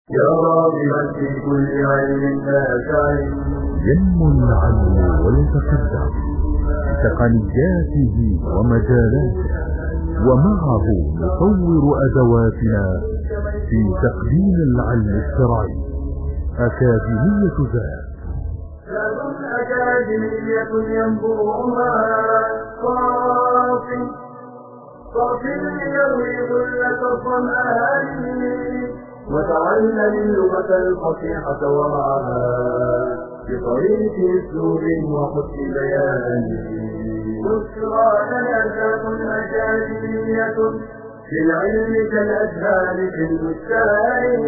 يا راغبا في كل علم نافع ينمو العلم ويتقدم بتقنياته ومجالاته، ومعه نطور أدواتنا في تقديم العلم الشرعي. أكاديمية ذات أكاديمية ينبوها صافي ليروي ظلة الظمآن وتعلم اللغة الفصيحة ورعاها بطريق اسلوب وحسن بيان. بشرى لنا ذات أكاديمية في العلم كالأزهار في البستان.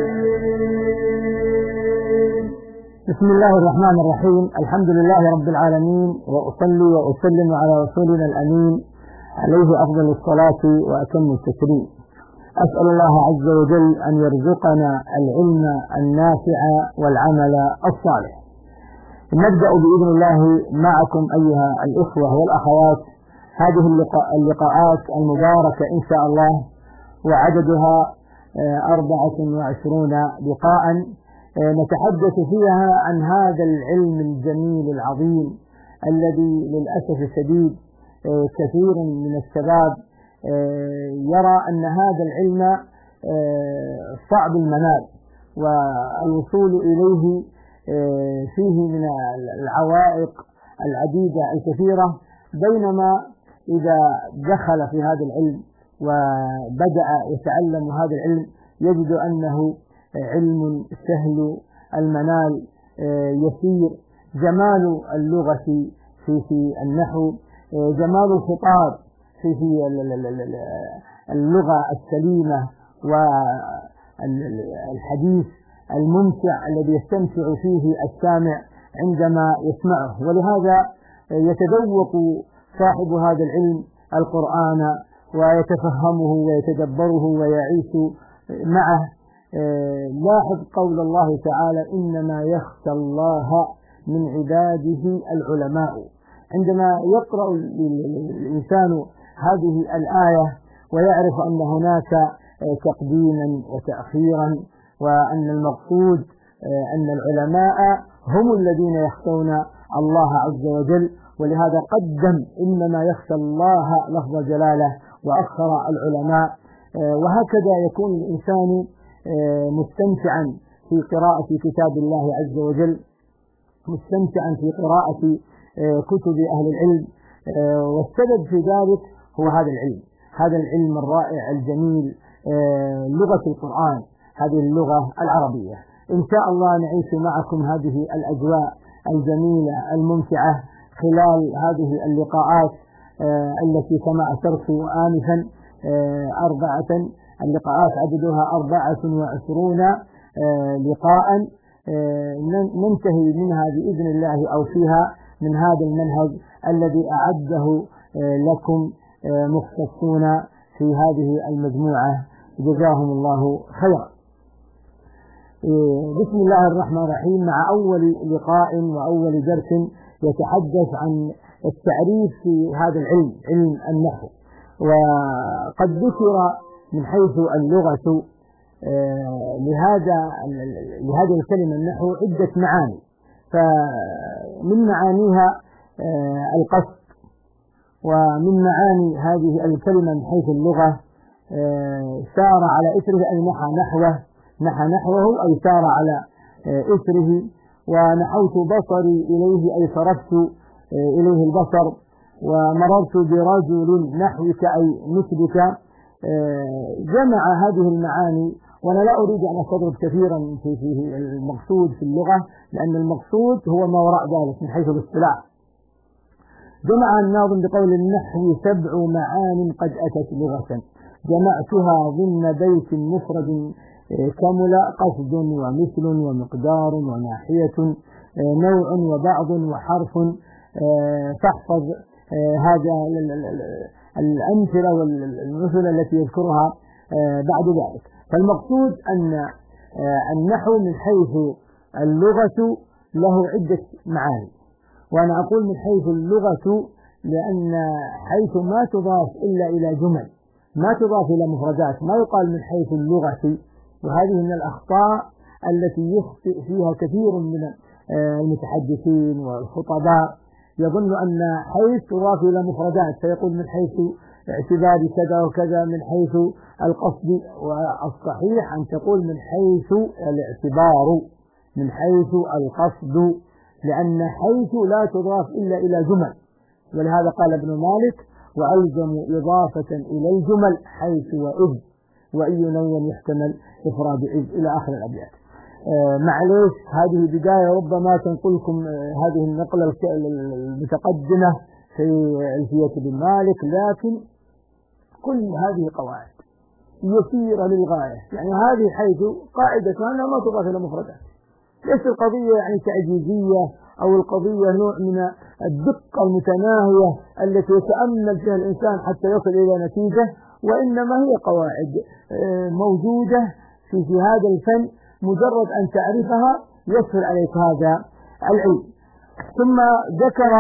بسم الله الرحمن الرحيم. الحمد لله رب العالمين، وأصلي وأسلم على رسولنا الأمين عليه أفضل الصلاة وأتم التسليم. أسأل الله عز وجل أن يرزقنا العلم النافع والعمل الصالح. نبدأ بإذن الله معكم أيها الإخوة والأخوات هذه اللقاءات المباركة إن شاء الله، وعددها 24 لقاء نتحدث فيها عن هذا العلم الجميل العظيم الذي للأسف الشديد كثير من الشباب يرى أن هذا العلم صعب المنال، والوصول إليه فيه من العوائق العديدة الكثيرة، بينما إذا دخل في هذا العلم وبدأ يتعلم هذا العلم يجد أنه علم سهل المنال يسير. جمال اللغة في النحو، جمال الخطاب في اللغة السليمة، والحديث الممتع الذي يستمتع فيه السامع عندما يسمعه. ولهذا يتذوق صاحب هذا العلم القرآن ويتفهمه ويتدبره ويعيش معه. لاحظ قول الله تعالى: إنما يخشى الله من عباده العلماء. عندما يقرأ الإنسان هذه الآية ويعرف أن هناك تقديما وتأخيرا، وأن المقصود أن العلماء هم الذين يخشون الله عز وجل، ولهذا قدم إنما يخشى الله لفظ جلاله وأخر العلماء. وهكذا يكون الإنسان مستمتعا في قراءة كتاب الله عز وجل، مستمتعا في قراءة كتب أهل العلم، والسبب في ذلك هو هذا العلم الرائع الجميل، لغة القرآن، هذه اللغة العربية. إن شاء الله نعيش معكم هذه الأجواء الجميلة الممتعة خلال هذه اللقاءات التي كما أشرت آنفا 4 اللقاءات عددها 24 لقاء ننتهي منها بإذن الله أو فيها من هذا المنهج الذي أعده لكم مختصون في هذه المجموعة، جزاهم الله خيرا. بسم الله الرحمن الرحيم. مع أول لقاء وأول درس يتحدث عن التعريف في هذا العلم، علم النحو. وقد ذكر من حيث اللغة لهذه الكلمة النحو عدة معاني، فمن معانيها القصد، ومن معاني هذه الكلمة من حيث اللغة سار على إثره أي نحى نحوه أي سار على إثره. ونحوت بصري إليه أي صرفت إليه البصر. ومررت برجل نحوك أي مثلك. جمع هذه المعاني، وأنا لا أريد أن أستطرد كثيرا في المقصود في اللغة، لأن المقصود هو ما وراء ذلك من حيث الاصطلاح. جمع الناظم بقول: النحو 7 معان قد أتت لغة، جمعتها ضمن بيت مفرد كمل قصد ومثل ومقدار وناحية نوع وبعض وحرف. فاحفظ هذا الأمثلة والمثل التي يذكرها بعد ذلك. فالمقصود أن النحو من حيث اللغة له عدة معاني، وأنا أقول من حيث اللغة لأن حيث ما تضاف إلا إلى جمل، ما تضاف إلى مفردات، ما يقال من حيث اللغة. وهذه من الأخطاء التي يخطئ فيها كثير من المتحدثين والخطباء، يظن أن حيث تضاف إلى مفردات فيقول من حيث اعتبار كذا وكذا، من حيث القصد، والصحيح أن تقول من حيث الاعتبار، من حيث القصد، لأن حيث لا تضاف إلا إلى جمل، ولهذا قال ابن مالك: وألزم إضافة إلى الجمل حيث وإذ، وأي نوع يحتمل إفراد إذ، إلى آخر الأبيات. معليش هذه بداية ربما تنقلكم هذه النقلة المتقدمة في ألفية ابن مالك، لكن كل هذه قواعد يسيرة للغاية. يعني هذه حيث قاعدة أنها ما تضاف إلى مفردات، ليس القضية يعني تعجيزية أو القضية نوع من الدقة المتناهية التي يتأمل فيها الإنسان حتى يصل إلى نتيجة، وإنما هي قواعد موجودة في هذا الفن، مجرد أن تعرفها يسهل عليك هذا العلم. ثم ذكر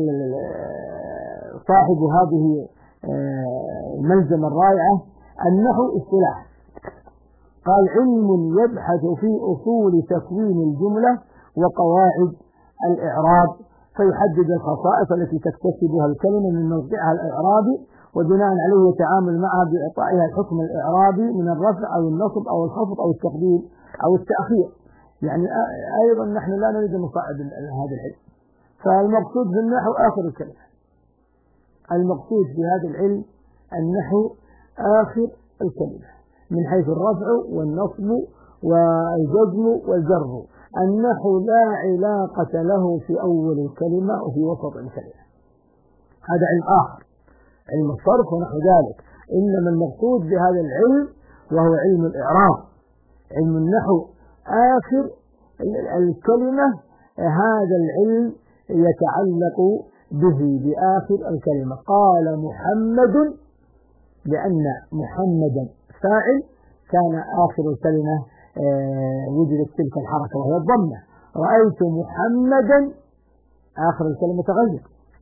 صاحب هذه الملزمة الرائعة النحو اصطلاح، قال: علم يبحث في أصول تكوين الجملة وقواعد الإعراب، فيحدد الخصائص التي تكتسبها الكلمة من موقعها الإعرابي، وبناء عليه يتعامل معها بإعطائها الحكم الإعرابي من الرفع أو النصب أو الخفض أو التقديم أو التأخير. يعني أيضا نحن لا نريد نصعد هذا العلم، فالمقصود في النحو آخر الكلمة، المقصود في هذا العلم النحو آخر الكلمة، من حيث الرفع والنصب والجزم والجر. النحو لا علاقة له في أول الكلمة وفي وسط الكلمة، هذا علم آخر، علم الصرف ونحو ذلك. إنما المقصود بهذا العلم وهو علم الإعراب، علم النحو آخر الكلمة، هذا العلم يتعلق به بآخر الكلمة. قال محمد لأن محمدا فاعل، كان آخر الكلمة وجدت تلك الحركة وهي الضمة. رأيت محمدا آخر الكلمة تغير،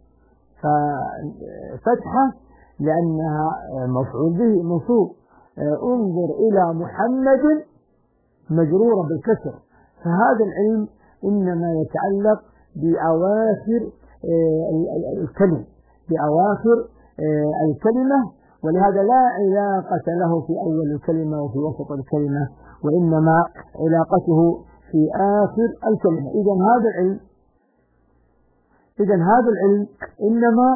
ففتحة لأنها مفعول به منصوب. انظر إلى محمد مجرورة بالكسر. فهذا العلم إنما يتعلق بأواخر الكلمة، بأواخر الكلمة، ولهذا لا علاقة له في أول الكلمة وفي وسط الكلمة، وإنما علاقته في آخر الكلمة. إذن هذا العلم إنما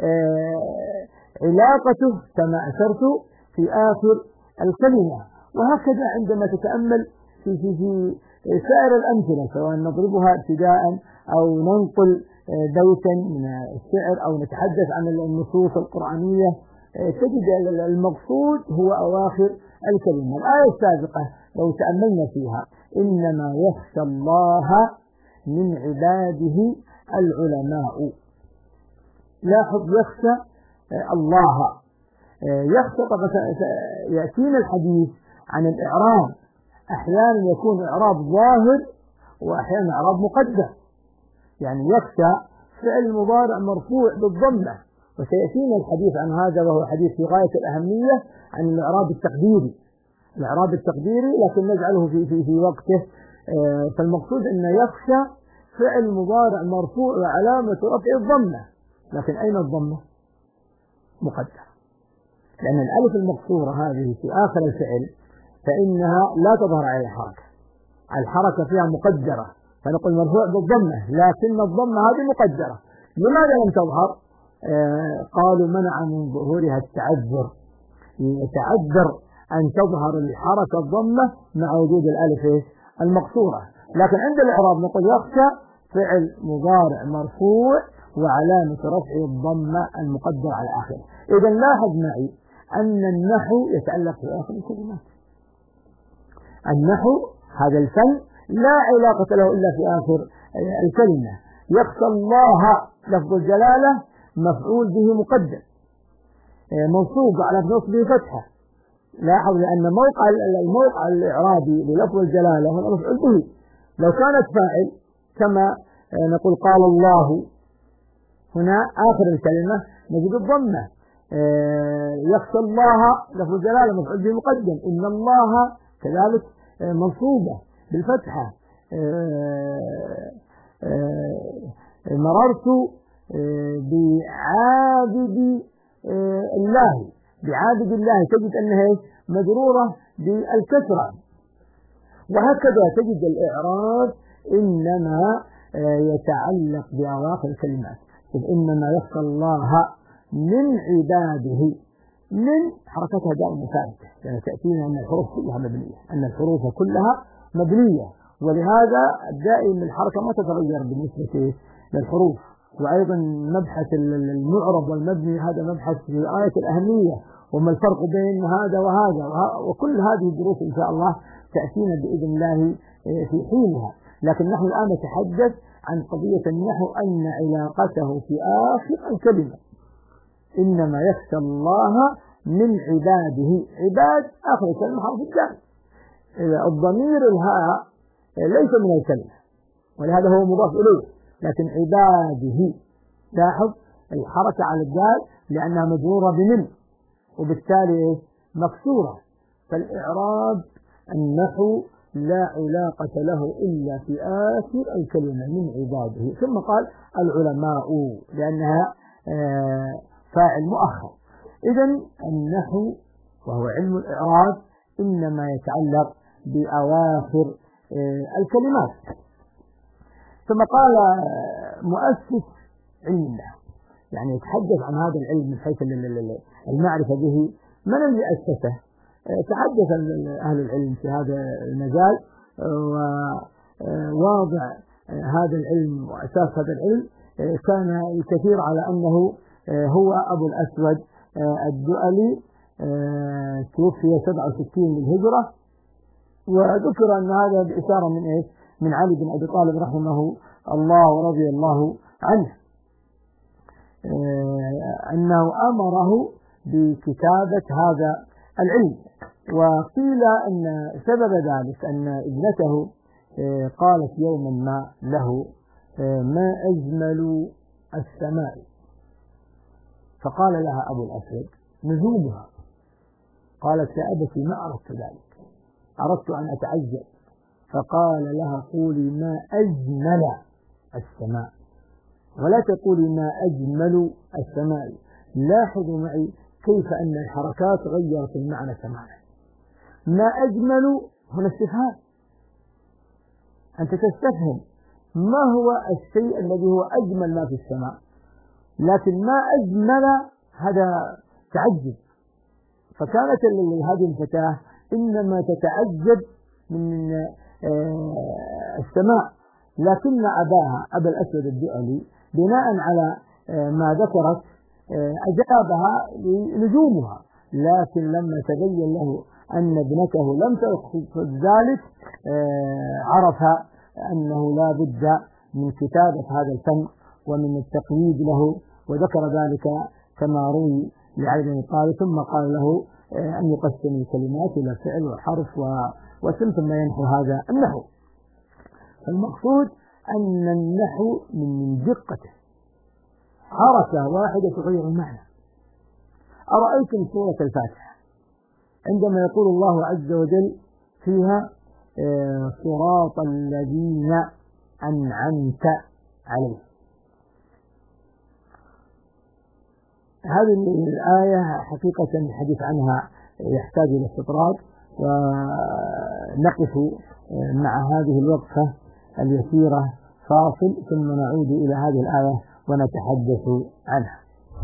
علاقته كما أشرت في آخر الكلمة. وهكذا عندما تتأمل في سائر الأمثلة، سواء نضربها ابتداء أو ننقل بيتا من الشعر أو نتحدث عن النصوص القرآنية، تجد المقصود هو أواخر الكلمة. الآية السابقة لو تأملنا فيها: إنما يخشى الله من عباده العلماء. لاحظ يخشى الله، يخشى. يأتينا الحديث عن الإعراب، أحيانا يكون إعراب ظاهر وأحيانا إعراب مقدر. يعني يخشى فعل مضارع مرفوع بالضمة، وسيأتينا الحديث عن هذا، وهو حديث في غاية الأهمية عن الإعراب التقديري، الإعراب التقديري، لكن نجعله في وقته. فالمقصود أن يخشى فعل مضارع مرفوع وعلامة رفعه الضمة، لكن أين الضمة؟ مقدر، لأن الألف المقصورة هذه في آخر الفعل فإنها لا تظهر على الحركة فيها مقدرة، فنقول مرفوع بالضمة، لكن الضمة هذه مقدرة. لماذا لم تظهر؟ قالوا منع من ظهورها التعذر، يتعذر أن تظهر الحركة الضمة مع وجود الألف المقصورة. لكن عند الإعراب نقول يخشى فعل مضارع مرفوع وعلامة رفعه الضمة المقدرة على آخره. إذا لاحظ معي أن النحو يتعلق في آخر الكلمات. النحو هذا الفن لا علاقة له إلا في آخر الكلمة. يخشى الله لفظ الجلالة مفعول به مقدر منصوب على نصبه فتحة. لاحظ لأن الموقع الإعرابي للفظ الجلالة هو مفعول به. لو كانت فاعل كما نقول قال الله، هنا آخر الكلمة نجد الضمة. يخشى الله لفظ الجلالة مفعول به مقدم، إن الله كذلك منصوبة. بالفتحة. مررت بعابد الله تجد أنها مجرورة بالكسرة. وهكذا تجد الإعراب إنما يتعلق بأواخر الكلمات. إنما يخشى الله من عباده، من حركتها دائما ثابتة، يعني تأتينا أن الحروف كلها مبنية، ولهذا دائما الحركة ما تتغير بالنسبة للحروف. وأيضا مبحث المعرب والمبني هذا مبحث في آية الأهمية، وما الفرق بين هذا وهذا، وكل هذه الدروس إن شاء الله تأتينا بإذن الله في حينها. لكن نحن الآن نتحدث عن قضية النحو أن علاقته في آخر الكلمة. إنما يخشى الله من عباده، عباد آخر الكلمة حرف الجر. الضمير الهاء ليس من الكلمة، ولهذا هو مضاف إليه، لكن عباده لاحظ الحركة على الدال لأنها مجرورة بمن، وبالتالي مكسورة. فالإعراب النحو لا علاقة له إلا في آخر الكلمة من عباده. ثم قال العلماء لأنها فاعل مؤخر. إذن النحو وهو علم الإعراب إنما يتعلق بأواخر الكلمات. ثم قال مؤسس علم النحو، يعني يتحدث عن هذا العلم من حيث المعرفة به. من اللي أسسه؟ تحدث أهل العلم في هذا المجال، وواضع هذا العلم وأساس هذا العلم كان الكثير على أنه هو أبو الأسود الدؤلي، توفي 67 للهجرة. وذكر أن هذا بإشارة من إيش؟ من علي بن أبي طالب رحمه الله ورضي الله عنه، أنه أمره بكتابة هذا العلم. وقيل أن سبب ذلك أن ابنته قالت يوما ما له ما أجمل السماء، فقال لها أبو الأسود نجومها. قالت يا أبتي ما أردت ذلك، أردت أن أتعجب. فقال لها قولي ما أجمل السماء، ولا تقولي ما أجمل السماء. لاحظوا معي كيف أن الحركات غيرت المعنى تماما. ما أجمل هنا استفهام، أنت تستفهم ما هو الشيء الذي هو أجمل ما في السماء، لكن ما أجمل هذا تعجب. فكانت هذه الفتاة إنما تتعجب من السماء، لكن أباها أبا الأسود الدؤلي بناء على ما ذكرت أجابها لنجومها. لكن لما تبين له أن ابنته لم تقصد ذلك عرف أنه لا بد من كتابة هذا الفن ومن التقييد له، وذكر ذلك كما روي لعلي بن طالب. ثم قال له أن يقسم الكلمات إلى فعل وحرف واسم ثم ينحو هذا النحو. المقصود أن النحو من دقته حركة واحدة تغير المعنى. أرأيتم سورة الفاتحة عندما يقول الله عز وجل فيها صراط الذين أنعمت عليهم، هذه الآية حقيقة الحديث عنها يحتاج إلى استطراد، ونقف مع هذه الوقفة اليسيرة فاصل ثم نعود إلى هذه الآية ونتحدث عنها.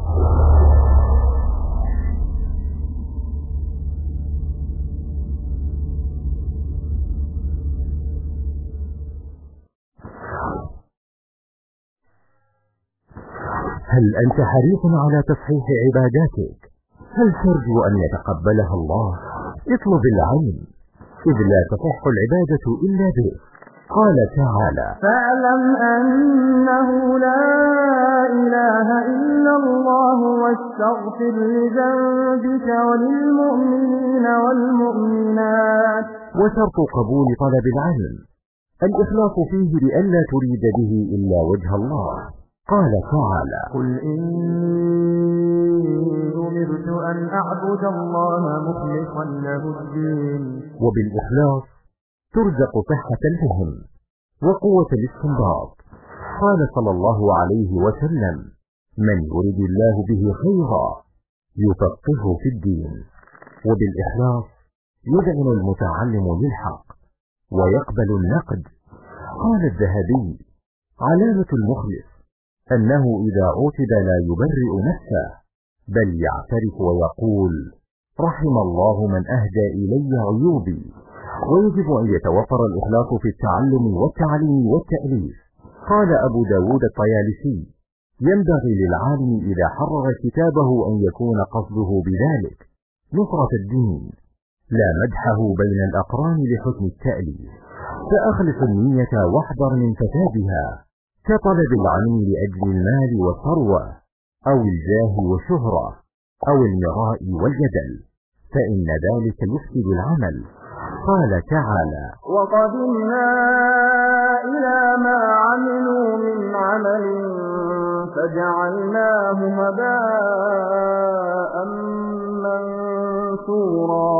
هل أنت حريص على تصحيح عباداتك؟ هل ترجو أن يتقبلها الله؟ اطلب العلم، إذ لا تصح العبادة إلا به. قال تعالى فاعلم أنه لا إله إلا الله واستغفر لذنبك وللمؤمنين والمؤمنات. وشرط قبول طلب العلم الإخلاص فيه بألا تريد به إلا وجه الله. قال تعالى قل إني أمرت أن أعبد الله مخلصا له الدين. وبالإخلاص ترزق صحة الفهم وقوة الاستنباط. قال صلى الله عليه وسلم: من يرد الله به خيرا يفقهه في الدين. وبالإخلاص يذعن المتعلم للحق ويقبل النقد. قال الذهبي: علامة المخلص أنه إذا عوتب لا يبرئ نفسه، بل يعترف ويقول: رحم الله من أهدى إلي عيوبي. ويجب أن يتوفر الإخلاص في التعلم والتعليم والتأليف. قال أبو داود الطيالسي: ينبغي للعالم إذا حرر كتابه أن يكون قصده بذلك نصرة الدين، لا مدحه بين الأقران لحسن التأليف. فأخلص النية واحذر من فسادها، كطلب العلم لأجل المال والثروة، أو الجاه والشهرة، أو المراء والجدل، فإن ذلك يفسد العمل. قال تعالى: وقدمنا إلى ما عملوا من عمل فجعلناه هباء منثورا.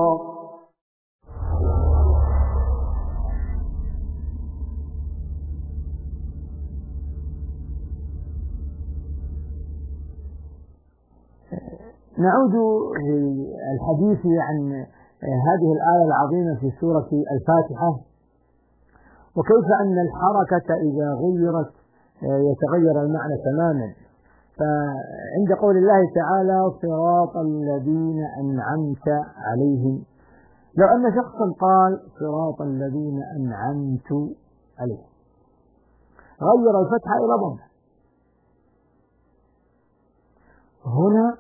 نعود للحديث عن هذه الآية العظيمة في سورة الفاتحة، وكيف أن الحركة إذا غيرت يتغير المعنى تماما. فعند قول الله تعالى: صراط الذين أنعمت عليهم، لو أن شخصا قال صراط الذين أنعمت عليهم، غير الفتحة إلى ضمة، هنا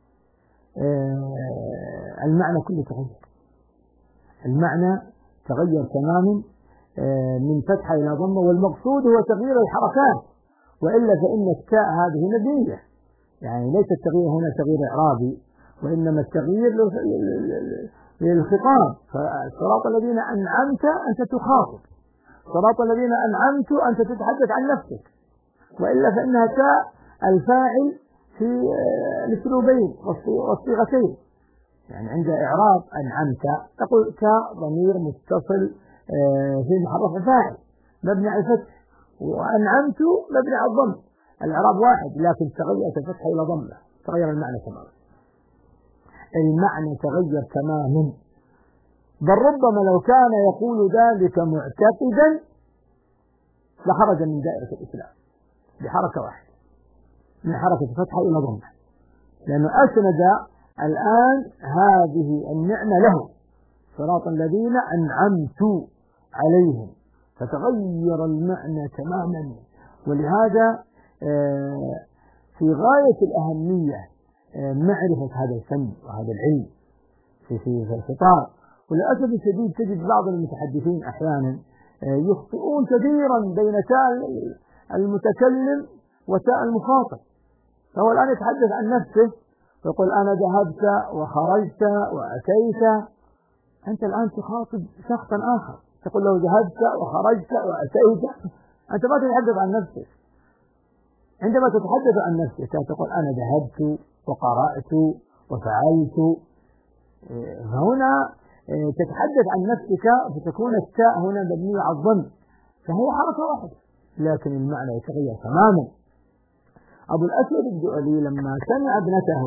المعنى كله تغير، المعنى تغير تماما من فتحة إلى ضمة، والمقصود هو تغيير الحركات، وإلا فإن التاء هذه مبنية، يعني ليس التغيير هنا تغيير إعرابي، وإنما التغيير للخطاب. فصراط الذين أنعمت أنت تخاطب، صراط الذين أنعمت أنت تتحدث عن نفسك، وإلا فإنها تاء الفاعل في الاسلوبين والصيغتين. يعني عند إعراب أنعمت تقول تاء ضمير متصل في محل فاعل مبني على الفتح، وأنعمت مبني على الضم، الإعراب واحد، لكن تغيرت الفتح إلى ضمة، تغير المعنى تماما، المعنى تغير تماما. بل ربما لو كان يقول ذلك معتقدا لخرج من دائرة الإسلام بحركة واحدة، من حركة فتحة إلى ضمة، لأنه أسند الآن هذه النعمة له، صراط الذين أنعمت عليهم، فتغير المعنى تماما. ولهذا في غاية الأهمية معرفة هذا الفن وهذا العلم في الخطاب. وللأسف الشديد تجد بعض المتحدثين أحيانا يخطئون كثيرا بين تاء المتكلم وتاء المخاطب، فهو الآن يتحدث عن نفسه ويقول أنا ذهبت وخرجت وأتيت، أنت الآن تخاطب شخصا آخر، تقول له ذهبت وخرجت وأتيت، أنت ما تتحدث عن نفسك. عندما تتحدث عن نفسك تقول أنا ذهبت وقرأت وفعلت، فهنا تتحدث عن نفسك، فتكون التاء هنا مبنية على الظن، فهي حركة واحدة لكن المعنى يتغير تماما. أبو الأسود الدؤلي لما سمع ابنته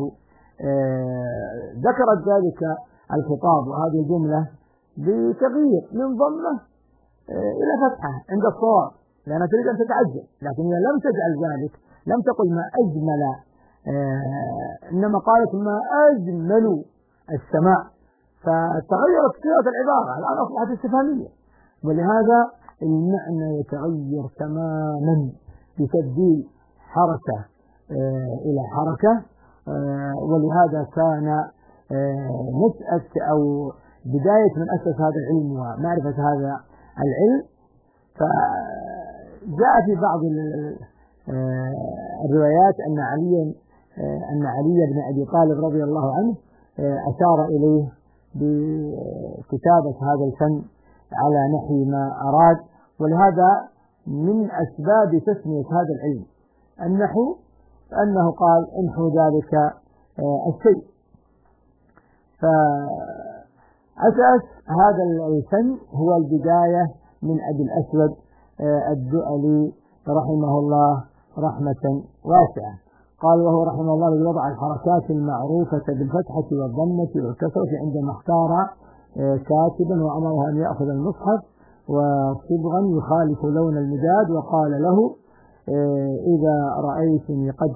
ذكرت ذلك الخطاب وهذه الجملة بتغيير من ضمة إلى فتحة عند الصواب، لأنها تريد أن تتعجل، لكن هي لم تجعل ذلك، لم تقل ما أجمل، إنما قالت ما أجمل السماء، فتغيرت صيغة العبارة، الآن أصبحت استفهامية، ولهذا المعنى يتغير تماما بتبديل حركة إلى حركة. ولهذا كان نشأة أو بداية من أسس هذا العلم ومعرفة هذا العلم، فجاء في بعض الروايات أن علي بن أبي طالب رضي الله عنه أشار إليه بكتابة هذا الفن على نحو ما أراد. ولهذا من أسباب تسمية هذا العلم النحو أنه قال انحو ذلك الشيء، فأساس هذا الفن هو البداية من أبي الأسود الدؤلي رحمه الله رحمة واسعة. قال وهو رحمه الله الذي وضع الحركات المعروفة بالفتحة والضمة والكسرة عندما اختار كاتبا وأمره أن يأخذ المصحف وصبغا يخالف لون المداد وقال له إذا رأيتني قد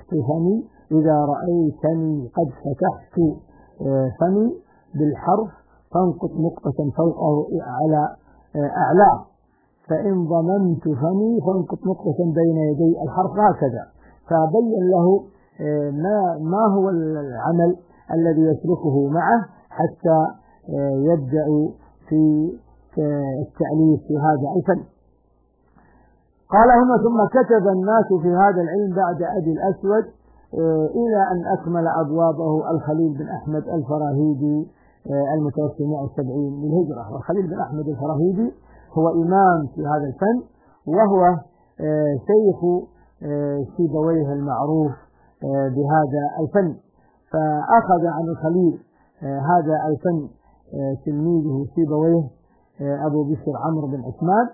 فتحت فمي بالحرف فانقط نقطة فوقه على أعلاه، فإن ضممت فمي فانقط نقطة بين يدي الحرف، هكذا. فبين له ما هو العمل الذي يسلكه معه حتى يبدأ في التأليف في هذا الفن. قال هنا ثم كتب الناس في هذا العلم بعد أبي الأسود إلى أن أكمل أبوابه الخليل بن أحمد الفراهيدي المتوفى 170 للهجرة. والخليل بن أحمد الفراهيدي هو إمام في هذا الفن، وهو شيخ سيبويه المعروف بهذا الفن. فأخذ عن الخليل هذا الفن تلميذه سيبويه أبو بشر عمرو بن عثمان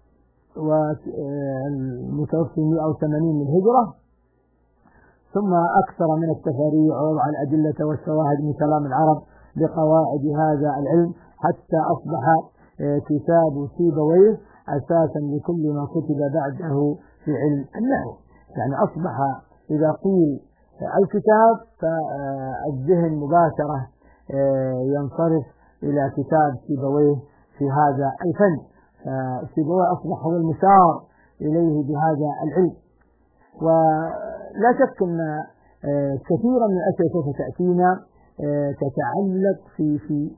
والمتوفى 180 للهجرة. ثم أكثر من التفاريع ووضع الأدلة والشواهد من كلام العرب بقواعد هذا العلم حتى أصبح كتاب سيبويه أساسا لكل ما كتب بعده في علم النحو. يعني أصبح إذا قيل الكتاب فالذهن مباشرة ينصرف إلى كتاب سيبويه في هذا الفن. سيبويه أصبح هو المشار إليه بهذا العلم. ولا شك أن كثيرا من الأشياء سوف تأتينا تتعلق في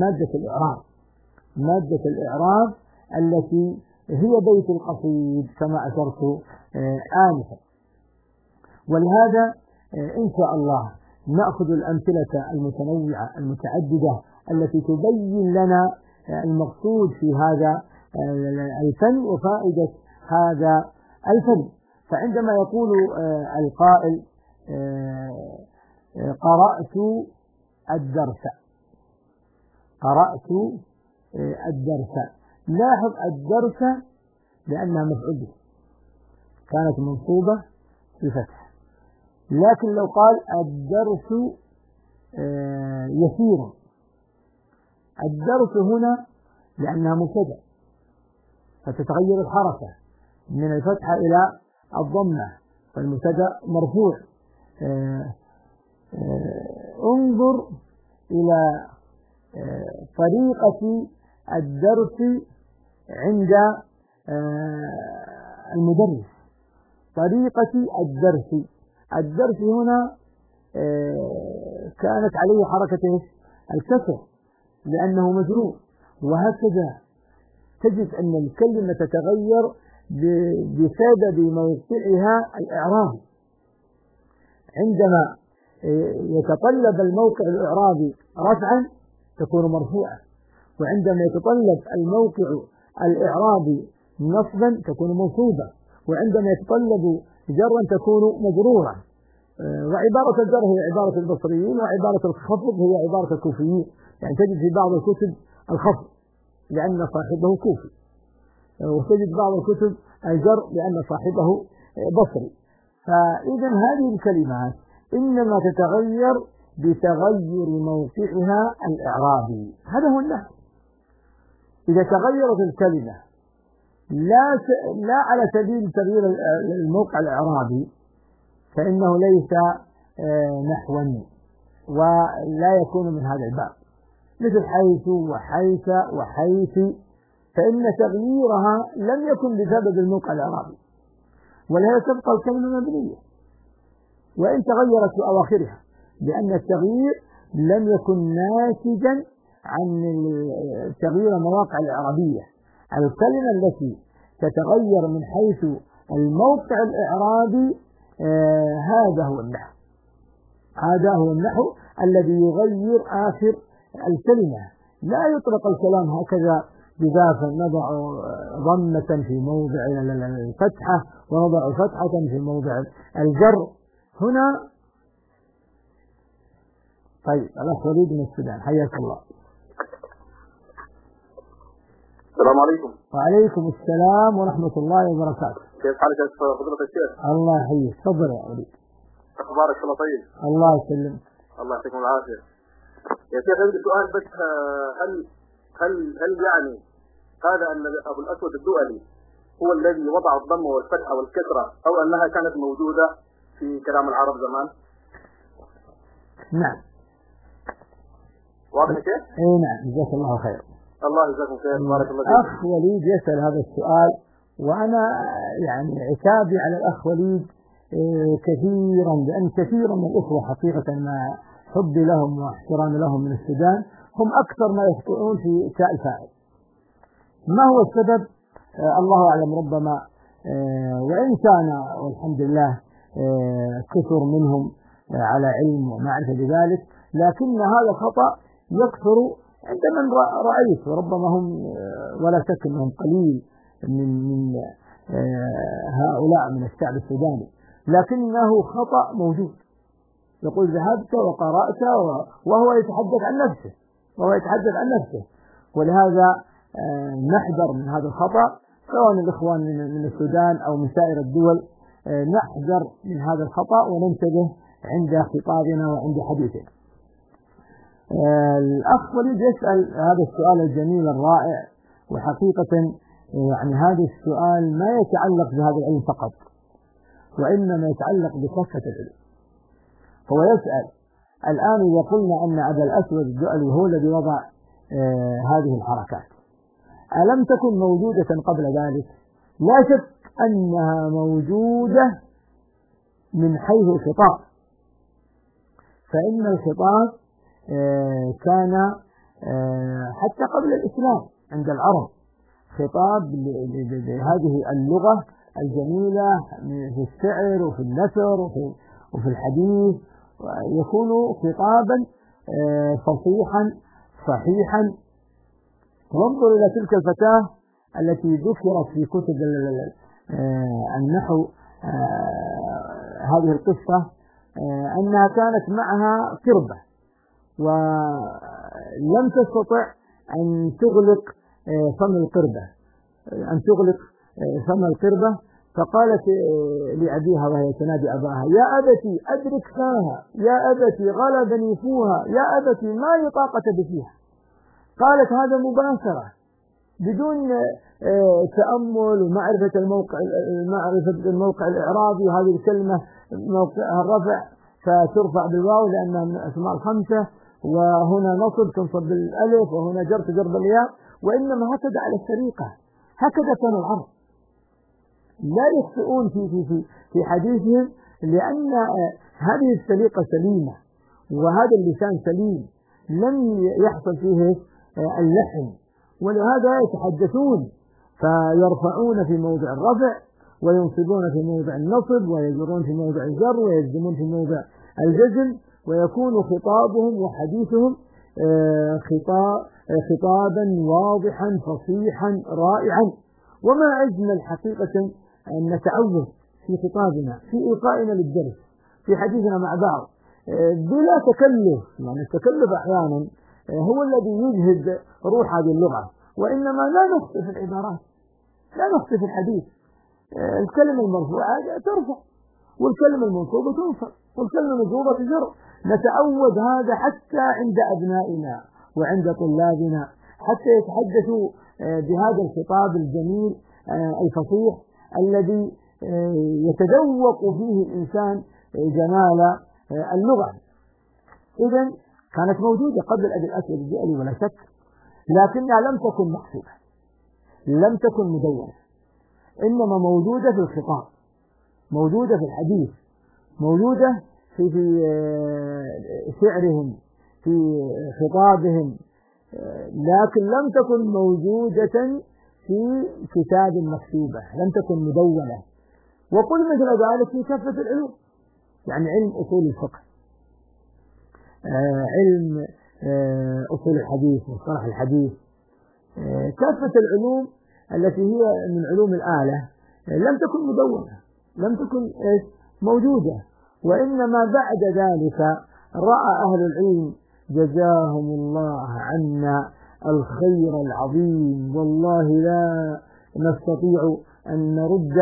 مادة الإعراب التي هي بيت القصيد كما أشرت آنفا. ولهذا إن شاء الله نأخذ الأمثلة المتنوعة المتعددة التي تبين لنا المقصود في هذا الفن وفائدة هذا الفن. فعندما يقول القائل قرأت الدرس، لاحظ الدرس لأنها مفعول به كانت منصوبة بفتح، لكن لو قال الدرس يسير، الدرس هنا لأنها مبتدأ فتتغير الحركة من الفتحة إلى الضمة فالمبتدأ مرفوع. انظر إلى طريقة الدرس عند المدرس، طريقة الدرس هنا كانت عليه حركة الكسر لأنه مجرور، وهكذا تجد أن الكلمة تتغير بسبب موقعها الإعرابي. عندما يتطلب الموقع الإعرابي رفعا تكون مرفوعة، وعندما يتطلب الموقع الإعرابي نصبا تكون منصوبة، وعندما يتطلب جرا تكون مجرورة. وعبارة الجر هي عبارة البصريين، وعبارة الخفض هي عبارة الكوفيين. يعني تجد في بعض الكتب الخفض لأن صاحبه كوفي، وتجد بعض الكتب الجر لأن صاحبه بصري. فإذا هذه الكلمات إنما تتغير بتغير موقعها الإعرابي، هذا هو النحو. إذا تغيرت الكلمة لا على سبيل تغيير الموقع الإعرابي فإنه ليس نحوا ولا يكون من هذا الباب، مثل حيث وحيث وحيث، فإن تغييرها لم يكن بسبب الموقع الإعرابي، ولهذا تبقى الكلمة مبنية وإن تغيرت في أواخرها، لأن التغيير لم يكن ناتجا عن تغيير المواقع الإعرابية. الكلمة التي تتغير من حيث الموقع الإعرابي هذا هو النحو الذي يغير آخر الكلمة. لا يطلق الكلام هكذا بذاك، نضع ضمة في موضع الفتحة ونضع فتحة في موضع الجر هنا. طيب الأخ وليد من السودان، حياك الله. السلام عليكم. وعليكم السلام ورحمة الله وبركاته. كيف حالك يا فضيلة الشيخ؟ الله يحييك، تفضل يا وليد. أخبارك كله طيب؟ الله يسلمك. الله يعطيكم العافية. يا شيخ عندي سؤال بس، هل يعني هذا أن أبو الأسود الدؤلي هو الذي وضع الضم والفتحة والكسرة، أو أنها كانت موجودة في كلام العرب زمان؟ نعم. واضح يا شيخ؟ اي نعم، جزاك الله خير. الله يجزاكم خير، بارك الله فيك. أخ وليد يسأل هذا السؤال، وأنا يعني عتابي على الأخ وليد كثيرا، لأن كثيرا من الأخوة حقيقة مع حبي لهم واحترامي لهم من السودان هم أكثر ما يخطئون في تاء الفاعل. ما هو السبب؟ الله أعلم. ربما وإن كان والحمد لله كثر منهم على علم ومعرفة بذلك، لكن هذا الخطأ يكثر عند من رأيت، وربما هم ولا شك أنهم قليل من هؤلاء من الشعب السوداني، لكنه خطأ موجود. يقول ذهبت وقرأت وهو يتحدث عن نفسه، ولهذا نحذر من هذا الخطأ، سواء الإخوان من السودان أو من سائر الدول، نحذر من هذا الخطأ وننتبه عند خطابنا وعند حديثنا. الأخ وليد يسأل هذا السؤال الجميل الرائع، وحقيقة يعني هذا السؤال ما يتعلق بهذا العلم فقط، وإنما يتعلق بكافة العلم. هو يسأل الآن إذا قلنا أن أبا الأسود الدؤلي هو الذي وضع هذه الحركات، ألم تكن موجودة قبل ذلك؟ لا شك أنها موجودة من حيث الخطاب، فإن الخطاب كان حتى قبل الإسلام عند العرب خطاب بهذه اللغة الجميلة في الشعر وفي النثر وفي الحديث، يكون خطابا فصيحا صحيحا. وانظر إلى تلك الفتاة التي ذكرت في كتب النحو هذه القصة، أنها كانت معها قربة ولم تستطع أن تغلق فم القربة، فقالت لأبيها وهي تنادي أباها: يا أبتي أدرك فاها، يا أبتي غلبني فوها، يا أبتي ما لي طاقة بفيها. قالت هذا مباشرة بدون تأمل ومعرفة الموقع الإعرابي، وهذه الكلمة موقعها الرفع فترفع بالواو لأنها من الأسماء الخمسة، وهنا نصب تنصب بالألف، وهنا جر تجر بالياء، وإنما هكذا على السريقة، هكذا كان العرب لا يخطئون في حديثهم، لأن هذه السليقة سليمة وهذا اللسان سليم، لم يحصل فيه اللحن، ولهذا يتحدثون فيرفعون في موضع الرفع، وينصبون في موضع النصب، ويجرون في موضع الجر، ويجزمون في موضع الجزم، ويكون خطابهم وحديثهم خطابا واضحا فصيحا رائعا. وما أجمل حقيقة أن نتعود في خطابنا، في إلقائنا للدرس، في حديثنا مع بعض بلا تكلف. يعني التكلف أحيانا هو الذي يجهد روح هذه اللغة، وإنما لا نخطئ في العبارات، لا نخطئ في الحديث. الكلمة المرفوعة ترفع، والكلمة المنصوبة تنصب، والكلمة المجرورة تجر. نتعود هذا حتى عند أبنائنا وعند طلابنا، حتى يتحدثوا بهذا الخطاب الجميل الفصيح الذي يتذوق فيه الإنسان جمال اللغة. إذن كانت موجودة قبل أبي الأسود الدؤلي ولا شك، لكنها لم تكن محسوبة، لم تكن مدونة، إنما موجودة في الخطاب، موجودة في الحديث، موجودة في شعرهم، في خطابهم، لكن لم تكن موجودة في كتاب مكتوبة، لم تكن مدونة. وقل مثل ذلك في كافة العلوم، يعني علم أصول الفقه، علم أصول الحديث وصلاح الحديث، كافة العلوم التي هي من علوم الآلة لم تكن مدونة، لم تكن موجودة، وإنما بعد ذلك رأى أهل العلم جزاهم الله عنا الخير العظيم. والله لا نستطيع أن نرد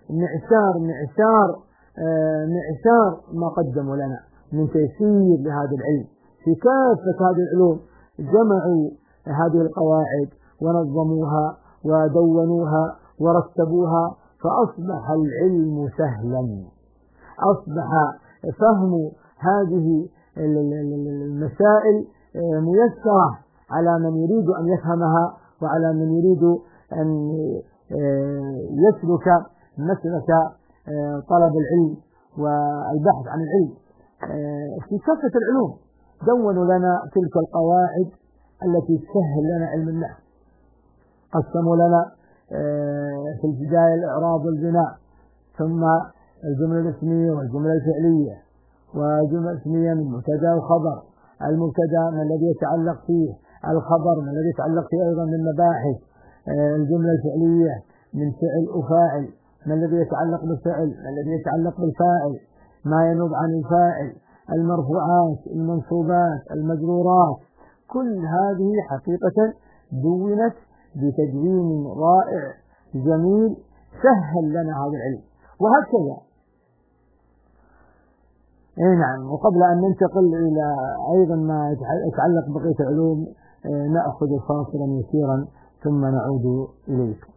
معشار ما قدموا لنا من تيسير لهذا العلم في كافة هذه العلوم. جمعوا هذه القواعد ونظموها ودونوها ورتبوها، فأصبح العلم سهلا، أصبح فهم هذه المسائل ميسرة على من يريد أن يفهمها وعلى من يريد أن يسلك مسلك طلب العلم والبحث عن العلم في كافة العلوم. دونوا لنا تلك القواعد التي تسهل لنا علم النحو. قسموا لنا في البداية الإعراب والبناء، ثم الجملة الاسمية والجملة الفعلية، والجملة الاسمية من مبتدا وخبر، المبتدا ما الذي يتعلق فيه، الخبر ما الذي يتعلق فيه أيضا من مباحث، الجملة الفعلية من فعل وفاعل، ما الذي يتعلق بالفعل، ما الذي يتعلق بالفاعل، ما ينوب عن الفاعل، المرفوعات، المنصوبات، المجرورات. كل هذه حقيقة دونت بتدوين رائع جميل سهل لنا هذا العلم. وهكذا نعم. وقبل أن ننتقل إلى أيضا ما يتعلق بقية العلوم نأخذ فاصلا يسيرا ثم نعود إليكم.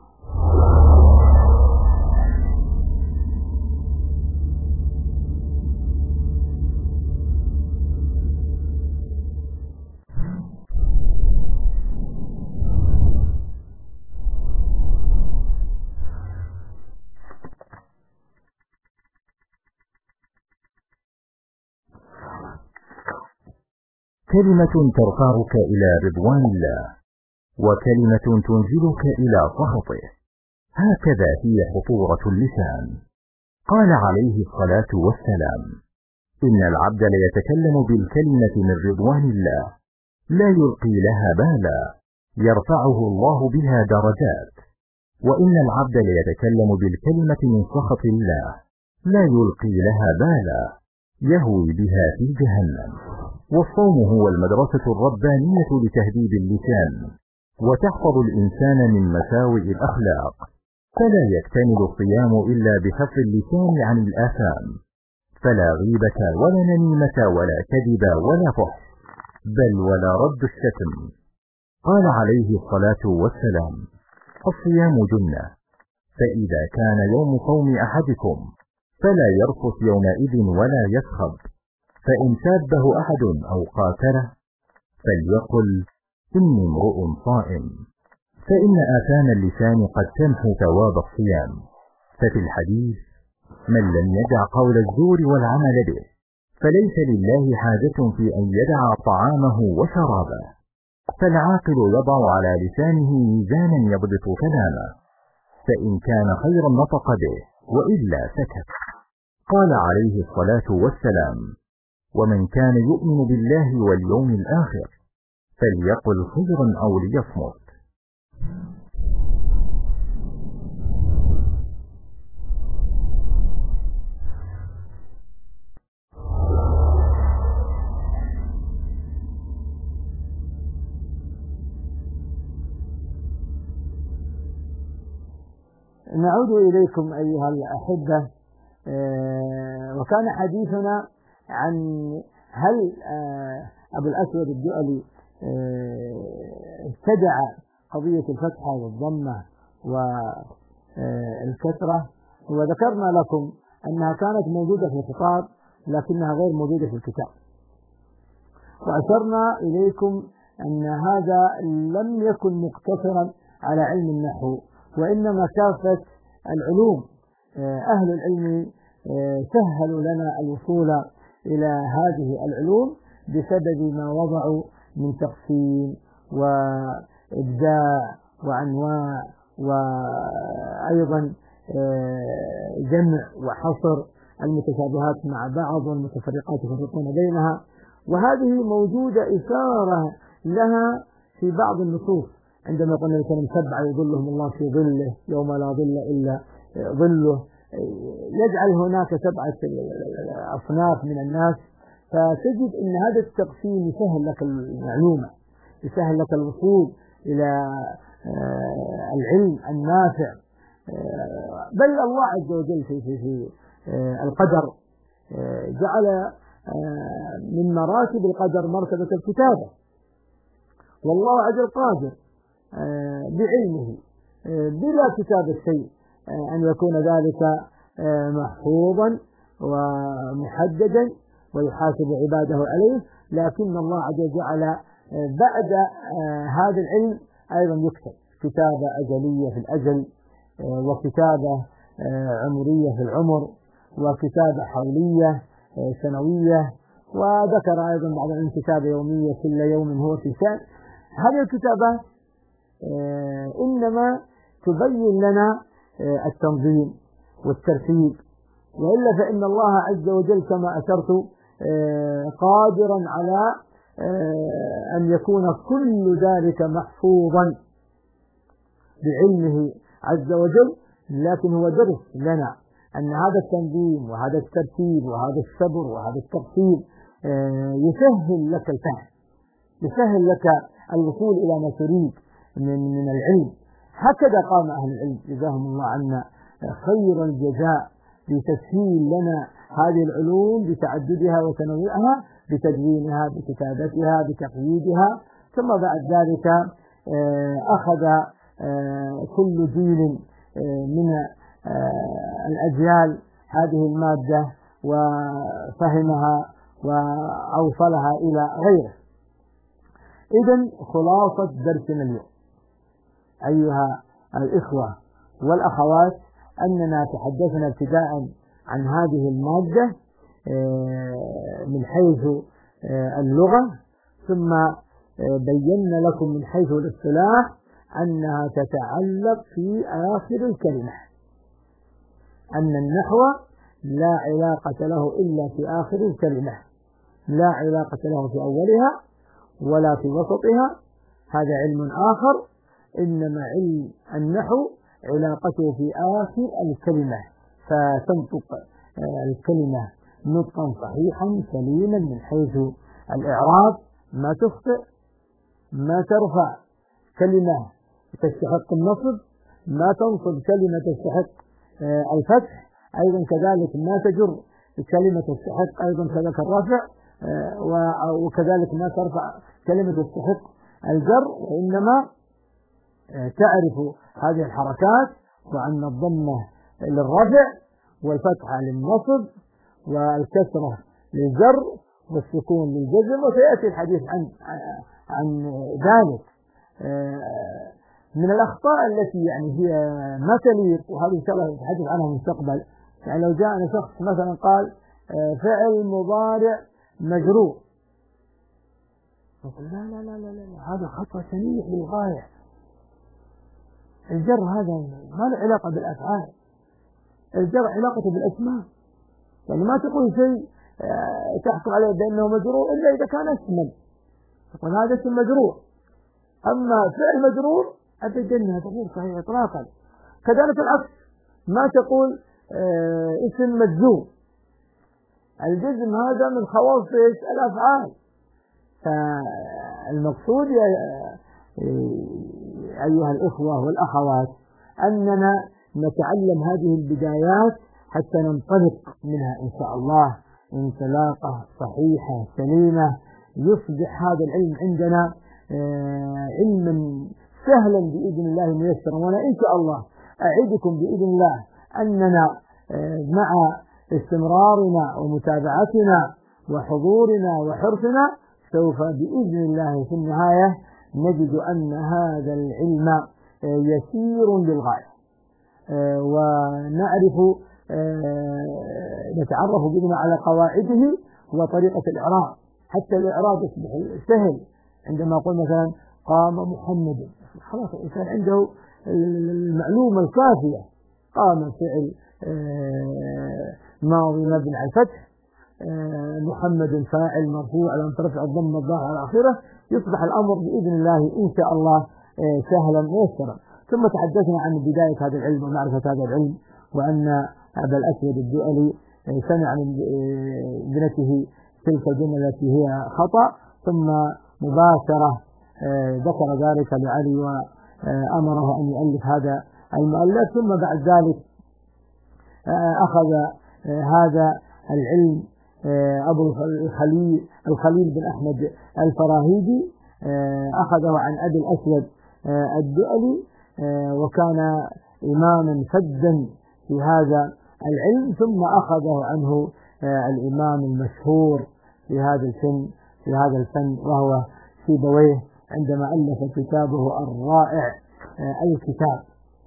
كلمة ترفعك إلى رضوان الله، وكلمة تنزلك إلى سخطه، هكذا هي خطورة اللسان. قال عليه الصلاة والسلام: إن العبد ليتكلم بالكلمة من رضوان الله لا يلقي لها بالا يرفعه الله بها درجات، وإن العبد ليتكلم بالكلمة من سخط الله لا يلقي لها بالا يهوي بها في جهنم. والصوم هو المدرسة الربانية لتهذيب اللسان، وتحفظ الإنسان من مساوئ الأخلاق، فلا يكتمل الصيام إلا بحفظ اللسان عن الآثام، فلا غيبة ولا نميمة ولا كذب ولا فحش، بل ولا رد الشتم. قال عليه الصلاة والسلام: الصيام جنة، فإذا كان يوم صوم أحدكم فلا يرفث يومئذ ولا يسخب، فإن سابه أحد أو قاتله فليقل: إني امرؤ صائم، فإن آثام اللسان قد تمحو ثواب الصيام. ففي الحديث: من لم يدع قول الزور والعمل به فليس لله حاجة في أن يدع طعامه وشرابه. فالعاقل يضع على لسانه ميزانا يضبط كلامه، فإن كان خيرا نطق به وإلا سكت. قال عليه الصلاة والسلام: ومن كان يؤمن بالله واليوم الآخر فليقل خيرا أو ليصمت. نعود إليكم أيها الأحبة. وكان حديثنا عن هل أبو الأسود الدؤلي ابتدع قضية الفتحة والضمة والكسرة، وذكرنا لكم أنها كانت موجودة في الخطاب لكنها غير موجودة في الكتاب، وأشرنا إليكم أن هذا لم يكن مقتصرا على علم النحو، وإنما كافة العلوم أهل العلم سهلوا لنا الوصول إلى هذه العلوم بسبب ما وضعوا من تقسيم وإجزاء وأنواع، وأيضا جمع وحصر المتشابهات مع بعض والمتفرقات يفرقون بينها. وهذه موجودة إشارة لها في بعض النصوص، عندما قلنا الكلام 7 يظلهم الله في ظله يوم لا ظل إلا ظله، يجعل هناك 7 أصناف من الناس، فتجد أن هذا التقسيم يسهل لك المعلومة. يسهل لك الوصول إلى العلم النافع. بل الله عز وجل في القدر جعل من مراتب القدر مرتبة الكتابة، والله عز وجل قادر بعلمه بلا كتاب الشيء أن يكون ذلك محفوظا ومحددا ويحاسب عباده عليه، لكن الله عز وجل جعل بعد هذا العلم أيضا يكتب كتابة أجلية في الأجل، وكتابة عمرية في العمر، وكتابة حولية سنوية، وذكر أيضا بعض كتابة يومية كل يوم هو في شأن. هذه الكتابات إنما تبين لنا التنظيم والترتيب، وإلا فإن الله عز وجل كما أشرت قادرا على أن يكون كل ذلك محفوظا بعلمه عز وجل، لكن هو درس لنا أن هذا التنظيم وهذا الترتيب وهذا الصبر وهذا الترتيب يسهل لك الفهم، يسهل لك الوصول إلى ما تريد من العلم. هكذا قام أهل العلم جزاهم الله عنا خير الجزاء بتسهيل لنا هذه العلوم بتعددها وتنويعها، بتدوينها، بكتابتها، بتقييدها. ثم بعد ذلك أخذ كل جيل من الأجيال هذه المادة وفهمها وأوصلها إلى غيره. إذن خلاصة درسنا اليوم أيها الإخوة والأخوات أننا تحدثنا ابتداء عن هذه المادة من حيث اللغة، ثم بينا لكم من حيث الاصطلاح أنها تتعلق في آخر الكلمة، أن النحو لا علاقة له إلا في آخر الكلمة، لا علاقة له في أولها ولا في وسطها، هذا علم آخر. إنما علم النحو علاقته في آخر الكلمة، فتنطق الكلمة نطقا صحيحا سليما من حيث الإعراب، ما تخطئ، ما ترفع كلمة تستحق النصب، ما تنصب كلمة تستحق الفتح، أيضا كذلك ما تجر كلمة تستحق أيضا كذلك الرفع، وكذلك ما ترفع كلمة تستحق الجر، وإنما تعرف هذه الحركات، وأن الضمة للرفع والفتحة للنصب والكسرة للجر والسكون للجزم، وسيأتي الحديث عن ذلك. من الأخطاء التي يعني هي ما تليق، وهذه إن شاء الله نتحدث عنها مستقبل، يعني لو جاءنا شخص مثلا قال فعل مضارع مجرور، نقول لا لا لا لا لا، هذا خطأ شنيع للغاية. الجر هذا ما له علاقة بالأفعال، الجر علاقته بالأسماء، يعني ما تقول شيء تحكم عليه بأنه مجرور إلا إذا كان اسما، تقول هذا اسم مجرور. أما فعل مجرور أبدا تقول صحيح إطلاقا. كذلك العكس، ما تقول اسم مجزوم، الجزم هذا من خواص الأفعال. فالمقصود يا أيها الإخوة والأخوات أننا نتعلم هذه البدايات حتى ننطلق منها إن شاء الله انطلاقة صحيحة سليمة، يصبح هذا العلم عندنا علما سهلا بإذن الله ميسرا. وأنا إن شاء الله أعدكم بإذن الله أننا مع استمرارنا ومتابعتنا وحضورنا وحرصنا سوف بإذن الله في النهاية نجد أن هذا العلم يسير للغاية، ونعرف نتعرف بإذن على قواعده وطريقة الإعراب، حتى الإعراب يصبح سهل. عندما قلنا مثلا قام محمد، خلاص الإنسان عنده المعلومة الكافية، قام فعل ماضي مبني على الفتح، محمد فاعل مرفوع على ترفع الضم الظاهر على آخره، يصبح الأمر بإذن الله إن شاء الله سهلا ميسرا. ثم تحدثنا عن بداية هذا العلم ومعرفة هذا العلم، وأن أبا الأسود الدؤلي سمع من ابنته تلك الجملة التي هي خطأ، ثم مباشرة ذكر ذلك لعلي وأمره أن يؤلف هذا المؤلف. ثم بعد ذلك أخذ هذا العلم أبو الخليل بن أحمد الفراهيدي، أخذه عن أبي الأسود الدؤلي، وكان إماما فذا في هذا العلم. ثم أخذه عنه الإمام المشهور في هذا الفن وهو سيبويه، عندما ألف كتابه الرائع الكتاب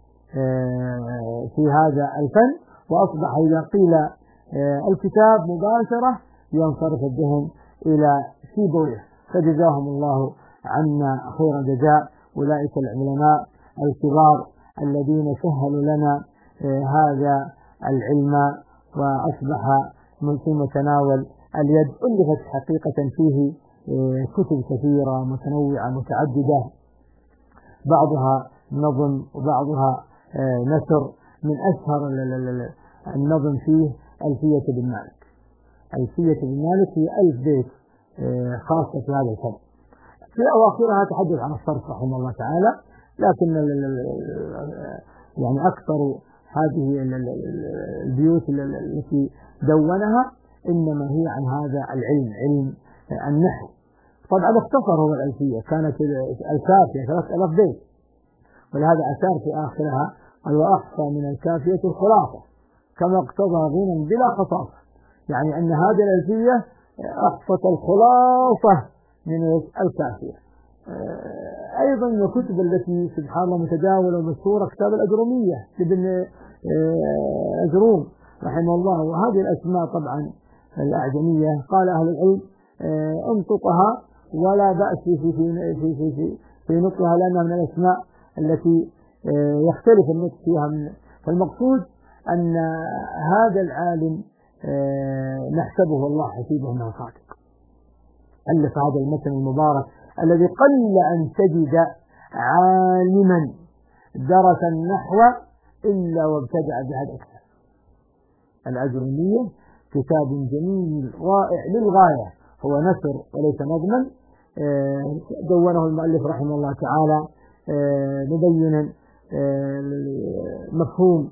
في هذا الفن، وأصبح إذا قيل الكتاب مباشرة ينصرف الذهن إلى سيبويه، فجزاهم الله عنا خير جزاء أولئك العلماء الكبار الذين سهلوا لنا هذا العلم وأصبح في متناول اليد. ألفت حقيقة فيه كتب كثيرة متنوعة متعددة، بعضها نظم وبعضها نثر. من أشهر النظم فيه ألفية بن مالك. ألفية بن مالك هي 1000 بيت خاصة في هذا الفن. في أواخرها تحدث عن الصرف رحمه الله تعالى، لكن يعني أكثر هذه البيوت التي دونها إنما هي عن هذا العلم، علم النحو. طبعا اختصر هو الألفية، كانت الكافية 3000 بيت، ولهذا أشار في آخرها وأخفى من الكافية الخلاصة كما اقتضى غنى بلا خصاصة، يعني أن هذه الألفية أخفت الخلاصة من الكافية. أيضا الكتب التي سبحان الله متداولة ومشهورة كتاب الأجرومية لابن أجروم رحمه الله، وهذه الأسماء طبعا الأعجمية قال أهل العلم انطقها ولا بأس في نطقها، لأنها من الأسماء التي يختلف النطق فيها. فالمقصود أن هذا العالم نحسبه الله حسيبه أنه صادق، ألف هذا المتن المبارك الذي قل أن تجد عالما درس النحو إلا وابتدأ بهذا الكتاب. الأجرومية كتاب جميل رائع للغاية، هو نثر وليس نظما، دونه المؤلف رحمه الله تعالى مبينا مفهوم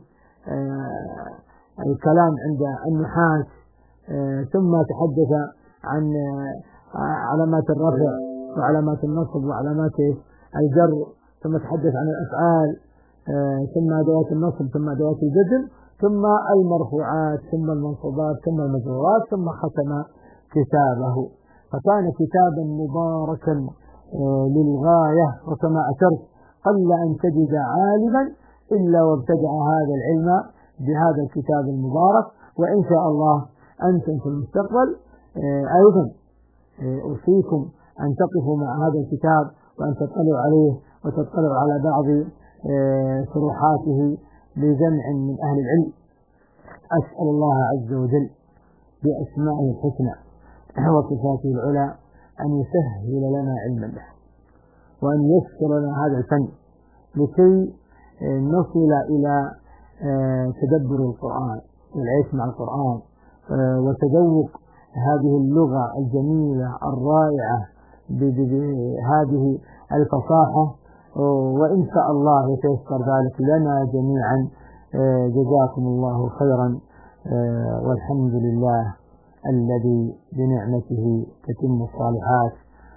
الكلام عند النحاة، ثم تحدث عن علامات الرفع وعلامات النصب وعلامات الجر، ثم تحدث عن الأفعال، ثم أدوات النصب، ثم أدوات الجزم، ثم المرفوعات، ثم المنصوبات، ثم المجرورات، ثم ختم كتابه. فكان كتابا مباركا للغاية، وكما أشرت قل أن تجد عالما إلا وابتدع هذا العلم بهذا الكتاب المبارك. وإن شاء الله أنتم في المستقبل أيضا أوصيكم أن تقفوا مع هذا الكتاب وأن تطلعوا عليه وتطلعوا على بعض شروحاته لجمع من أهل العلم. أسأل الله عز وجل بأسمائه الحسنى وصفاته العلى أن يسهل لنا علم الله، وأن يسر لنا هذا الفن لكي نصل إلى تدبر القرآن والعيش مع القرآن وتذوق هذه اللغة الجميلة الرائعة بهذه الفصاحة، وإن شاء الله يتيسر ذلك لنا جميعا. جزاكم الله خيرا، والحمد لله الذي بنعمته تتم الصالحات،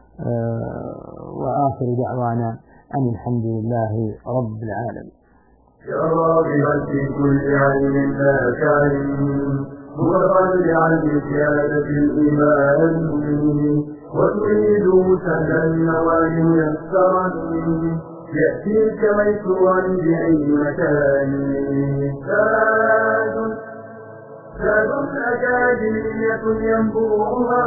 وآخر دعوانا أن الحمد لله رب العالمين. يا راغبا في كل علم ذاك علم، متطلعا بزيادة الإيمان، وتريد سهلا النوال ميسرا، يأتيك ميسورا بأي مكان. زاد أكاديمية ينبوها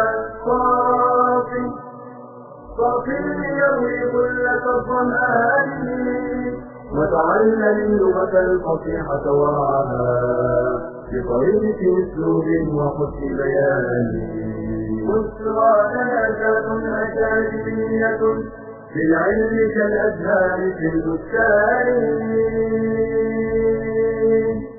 صافي ليروي كلة الظمآن، وتعلم اللغة الفصيحة ورعاها بطريق أسلوب وحسن بيان. بشرى لنا زاد أكاديمية بالعلم كالأزهار في البستان.